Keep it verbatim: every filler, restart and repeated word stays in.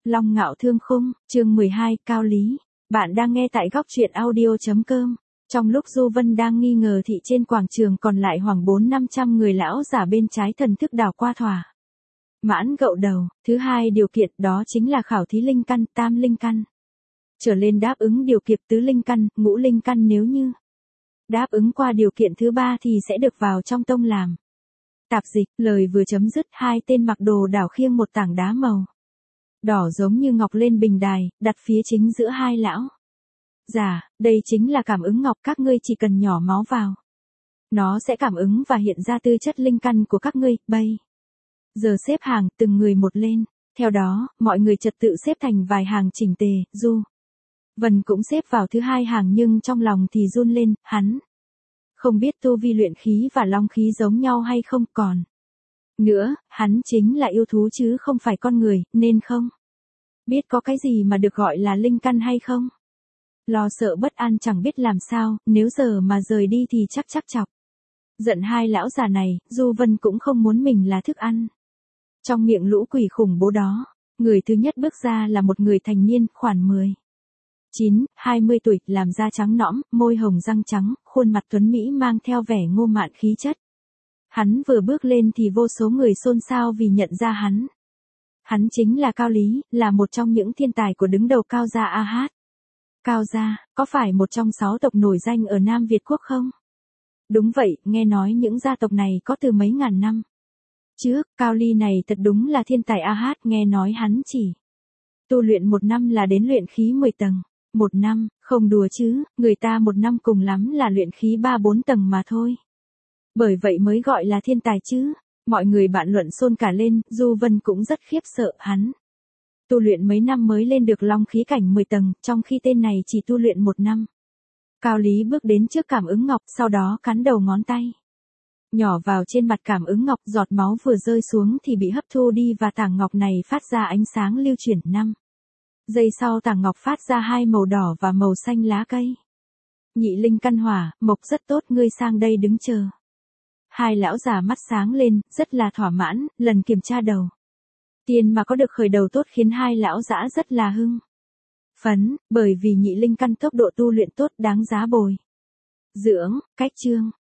Long Ngạo Thương Khung, chương mười hai, Cao Lý. Bạn đang nghe tại góc truyện audio chấm com. Trong lúc Du Vân đang nghi ngờ thì trên quảng trường còn lại khoảng bốn năm trăm người lão giả bên trái thần thức đảo qua thỏa. Mãn gậu đầu, thứ hai điều kiện đó chính là khảo thí linh căn, tam linh căn. Trở lên đáp ứng điều kiện tứ linh căn, ngũ linh căn nếu như đáp ứng qua điều kiện thứ ba thì sẽ được vào trong tông làm tạp dịch. Lời vừa chấm dứt, hai tên mặc đồ đảo khiêng một tảng đá màu đỏ giống như ngọc lên bình đài, đặt phía chính giữa hai lão già. Đây chính là cảm ứng ngọc, các ngươi chỉ cần nhỏ máu vào, nó sẽ cảm ứng và hiện ra tư chất linh căn của các ngươi. Bây giờ xếp hàng từng người một lên, theo đó mọi người trật tự xếp thành vài hàng chỉnh tề. Du Vân cũng xếp vào thứ hai hàng nhưng trong lòng thì run lên, hắn không biết tu vi luyện khí và long khí giống nhau hay không, còn nữa, hắn chính là yêu thú chứ không phải con người, nên không biết có cái gì mà được gọi là linh căn hay không. Lo sợ bất an chẳng biết làm sao, nếu giờ mà rời đi thì chắc chắc chọc giận hai lão già này. Du Vân cũng không muốn mình là thức ăn trong miệng lũ quỷ khủng bố đó. Người thứ nhất bước ra là một người thành niên, khoảng mười chín, hai mươi tuổi, làm da trắng nõm, môi hồng răng trắng, khuôn mặt tuấn mỹ mang theo vẻ ngô mạn khí chất. Hắn vừa bước lên thì vô số người xôn xao vì nhận ra hắn. Hắn chính là Cao Lý, là một trong những thiên tài của đứng đầu Cao gia a hát. Cao gia, có phải một trong sáu tộc nổi danh ở Nam Việt Quốc không? Đúng vậy, nghe nói những gia tộc này có từ mấy ngàn năm trước. Cao Lý này thật đúng là thiên tài a hát, nghe nói hắn chỉ tu luyện một năm là đến luyện khí mười tầng. Một năm, không đùa chứ, người ta một năm cùng lắm là luyện khí ba bốn tầng mà thôi. Bởi vậy mới gọi là thiên tài chứ. Mọi người bạn luận xôn cả lên. Du Vân cũng rất khiếp sợ, hắn tu luyện mấy năm mới lên được long khí cảnh mười tầng, trong khi tên này chỉ tu luyện một năm. Cao Lý bước đến trước cảm ứng ngọc, sau đó cắn đầu ngón tay nhỏ vào trên mặt cảm ứng ngọc. Giọt máu vừa rơi xuống thì bị hấp thu đi và tảng ngọc này phát ra ánh sáng lưu chuyển. Năm giây sau tảng ngọc phát ra hai màu đỏ và màu xanh lá cây. Nhị linh căn hỏa, mộc rất tốt, ngươi sang đây đứng chờ. Hai lão già mắt sáng lên, rất là thỏa mãn. Lần kiểm tra đầu tiên mà có được khởi đầu tốt khiến hai lão giã rất là hưng phấn, bởi vì nhị linh căn tốc độ tu luyện tốt, đáng giá bồi dưỡng. Cách chương